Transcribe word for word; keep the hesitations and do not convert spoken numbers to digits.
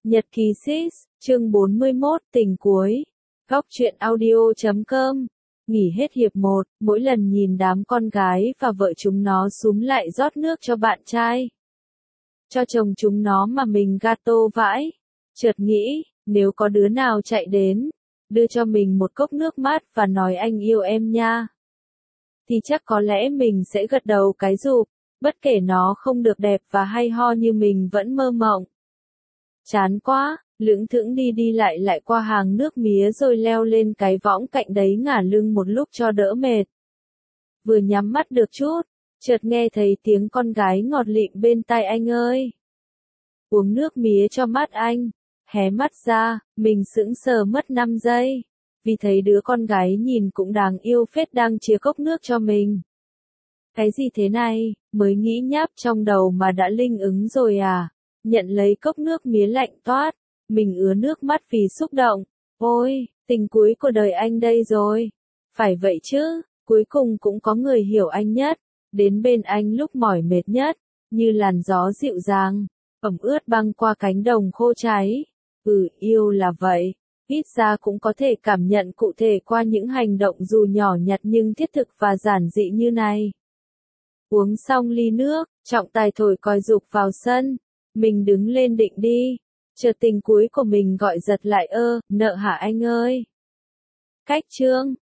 Nhật ký Sis, chương bốn mươi mốt, tình cuối. Góc truyện audio chấm com. Nghỉ hết hiệp một, mỗi lần nhìn đám con gái và vợ chúng nó súm lại rót nước cho bạn trai. Cho chồng chúng nó mà mình gato vãi. Chợt nghĩ, nếu có đứa nào chạy đến, đưa cho mình một cốc nước mát và nói anh yêu em nha, thì chắc có lẽ mình sẽ gật đầu cái rụp, bất kể nó không được đẹp và hay ho như mình vẫn mơ mộng. Chán quá, lững thững đi đi lại lại qua hàng nước mía rồi leo lên cái võng cạnh đấy ngả lưng một lúc cho đỡ mệt. Vừa nhắm mắt được chút, chợt nghe thấy tiếng con gái ngọt lịm bên tai: anh ơi, uống nước mía cho mắt anh. Hé mắt ra, mình sững sờ mất năm giây, vì thấy đứa con gái nhìn cũng đáng yêu phết đang chia cốc nước cho mình. Cái gì thế này, mới nghĩ nháp trong đầu mà đã linh ứng rồi à? Nhận lấy cốc nước mía lạnh toát, mình ứa nước mắt vì xúc động. Ôi, tình cuối của đời anh đây rồi. Phải vậy chứ, cuối cùng cũng có người hiểu anh nhất, đến bên anh lúc mỏi mệt nhất, như làn gió dịu dàng, ẩm ướt băng qua cánh đồng khô cháy. Ừ, yêu là vậy, ít ra cũng có thể cảm nhận cụ thể qua những hành động dù nhỏ nhặt nhưng thiết thực và giản dị như này. Uống xong ly nước, trọng tài thổi còi giục vào sân. Mình đứng lên định đi, chợt tình cuối của mình gọi giật lại: ơ, nợ hả anh ơi? Cách chương